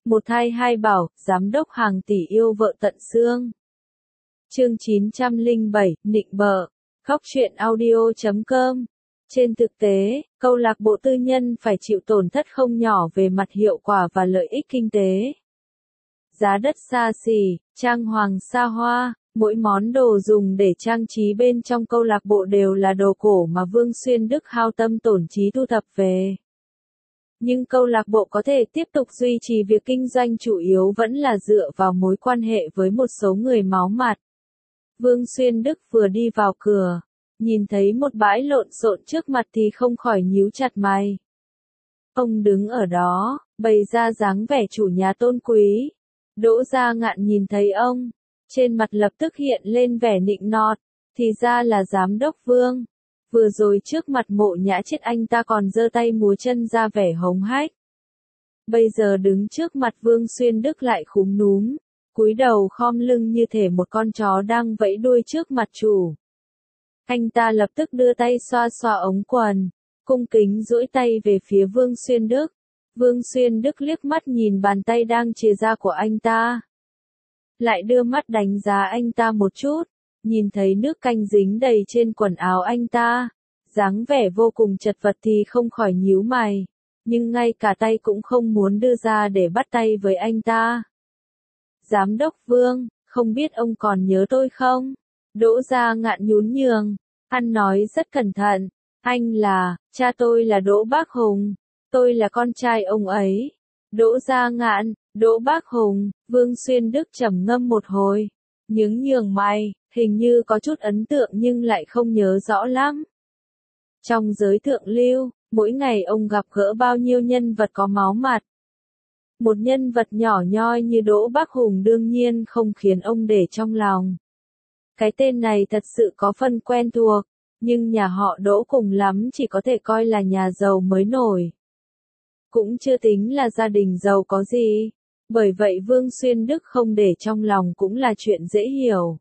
Một thai hai bảo, giám đốc hàng tỷ yêu vợ tận xương. Chương 907, nịnh bợ. Khóc chuyện audio.com. Trên thực tế, câu lạc bộ tư nhân phải chịu tổn thất không nhỏ về mặt hiệu quả và lợi ích kinh tế. Giá đất xa xỉ, trang hoàng xa hoa, mỗi món đồ dùng để trang trí bên trong câu lạc bộ đều là đồ cổ mà Vương Xuyên Đức hao tâm tổn trí thu thập về. Nhưng câu lạc bộ có thể tiếp tục duy trì việc kinh doanh chủ yếu vẫn là dựa vào mối quan hệ với một số người máu mặt. Vương Xuyên Đức vừa đi vào cửa, nhìn thấy một bãi lộn xộn trước mặt thì không khỏi nhíu chặt mày. Ông đứng ở đó, bày ra dáng vẻ chủ nhà tôn quý. Đỗ Gia Ngạn nhìn thấy ông, trên mặt lập tức hiện lên vẻ nịnh nọt, thì ra là giám đốc Vương. Vừa rồi trước mặt Mộ Nhã Chết anh ta còn giơ tay múa chân ra vẻ hống hách. Bây giờ đứng trước mặt Vương Xuyên Đức lại khúm núm, cúi đầu khom lưng như thể một con chó đang vẫy đuôi trước mặt chủ. Anh ta lập tức đưa tay xoa xoa ống quần, cung kính duỗi tay về phía Vương Xuyên Đức. Vương Xuyên Đức liếc mắt nhìn bàn tay đang chìa ra của anh ta. Lại đưa mắt đánh giá anh ta một chút, nhìn thấy nước canh dính đầy trên quần áo anh ta, dáng vẻ vô cùng chật vật thì không khỏi nhíu mày, nhưng ngay cả tay cũng không muốn đưa ra để bắt tay với anh ta. Giám đốc Vương, không biết ông còn nhớ tôi không? Đỗ Gia Ngạn nhún nhường, hắn nói rất cẩn thận, anh là, cha tôi là Đỗ Bác Hùng, tôi là con trai ông ấy. Đỗ Gia Ngạn, Đỗ Bác Hùng, Vương Xuyên Đức trầm ngâm một hồi, nhướng mày, hình như có chút ấn tượng nhưng lại không nhớ rõ lắm. Trong giới thượng lưu, mỗi ngày ông gặp gỡ bao nhiêu nhân vật có máu mặt. Một nhân vật nhỏ nhoi như Đỗ Bác Hùng đương nhiên không khiến ông để trong lòng. Cái tên này thật sự có phần quen thuộc, nhưng nhà họ Đỗ cùng lắm chỉ có thể coi là nhà giàu mới nổi. Cũng chưa tính là gia đình giàu có gì, bởi vậy Vương Xuyên Đức không để trong lòng cũng là chuyện dễ hiểu.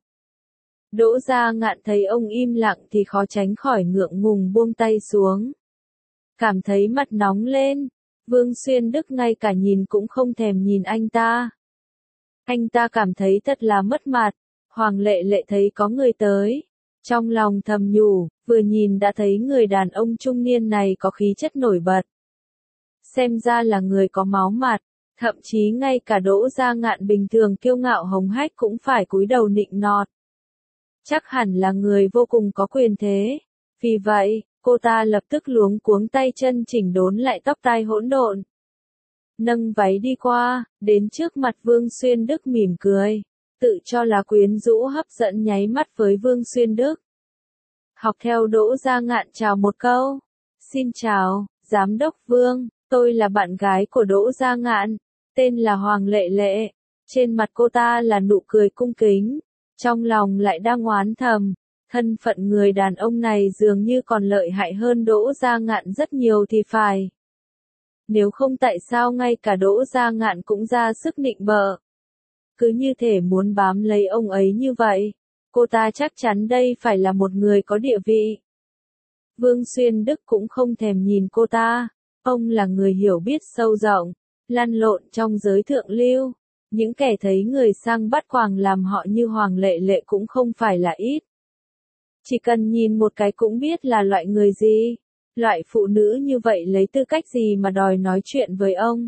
Đỗ Gia Ngạn thấy ông im lặng thì khó tránh khỏi ngượng ngùng buông tay xuống. Cảm thấy mặt nóng lên, Vương Xuyên Đức ngay cả nhìn cũng không thèm nhìn anh ta. Anh ta cảm thấy thật là mất mặt. Hoàng Lệ Lệ thấy có người tới, trong lòng thầm nhủ, vừa nhìn đã thấy người đàn ông trung niên này có khí chất nổi bật. Xem ra là người có máu mặt, thậm chí ngay cả Đỗ Gia Ngạn bình thường kiêu ngạo hống hách cũng phải cúi đầu nịnh nọt. Chắc hẳn là người vô cùng có quyền thế. Vì vậy, cô ta lập tức luống cuống tay chân chỉnh đốn lại tóc tai hỗn độn. Nâng váy đi qua, đến trước mặt Vương Xuyên Đức mỉm cười, tự cho là quyến rũ hấp dẫn nháy mắt với Vương Xuyên Đức. Học theo Đỗ Gia Ngạn chào một câu. Xin chào, Giám đốc Vương, tôi là bạn gái của Đỗ Gia Ngạn, tên là Hoàng Lệ Lệ. Trên mặt cô ta là nụ cười cung kính, trong lòng lại đang oán thầm, thân phận người đàn ông này dường như còn lợi hại hơn Đỗ Gia Ngạn rất nhiều thì phải. Nếu không tại sao ngay cả Đỗ Gia Ngạn cũng ra sức nịnh bợ. Cứ như thể muốn bám lấy ông ấy như vậy, cô ta chắc chắn đây phải là một người có địa vị. Vương Xuyên Đức cũng không thèm nhìn cô ta, ông là người hiểu biết sâu rộng, lăn lộn trong giới thượng lưu. Những kẻ thấy người sang bắt quàng làm họ như Hoàng Lệ Lệ cũng không phải là ít. Chỉ cần nhìn một cái cũng biết là loại người gì, loại phụ nữ như vậy lấy tư cách gì mà đòi nói chuyện với ông.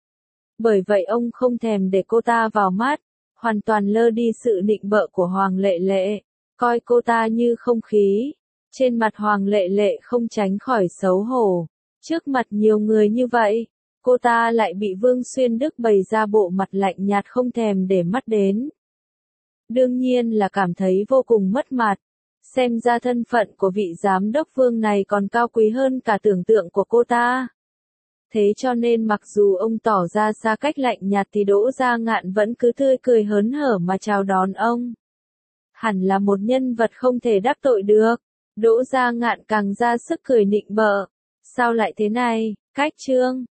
Bởi vậy ông không thèm để cô ta vào mắt, hoàn toàn lơ đi sự nịnh bợ của Hoàng Lệ Lệ, coi cô ta như không khí. Trên mặt Hoàng Lệ Lệ không tránh khỏi xấu hổ, trước mặt nhiều người như vậy, cô ta lại bị Vương Xuyên Đức bày ra bộ mặt lạnh nhạt không thèm để mắt đến. Đương nhiên là cảm thấy vô cùng mất mặt, xem ra thân phận của vị giám đốc Vương này còn cao quý hơn cả tưởng tượng của cô ta. Thế cho nên mặc dù ông tỏ ra xa cách lạnh nhạt thì Đỗ Gia Ngạn vẫn cứ tươi cười hớn hở mà chào đón ông. Hẳn là một nhân vật không thể đắc tội được. Đỗ Gia Ngạn càng ra sức cười nịnh bợ. Sao lại thế này, cách chương.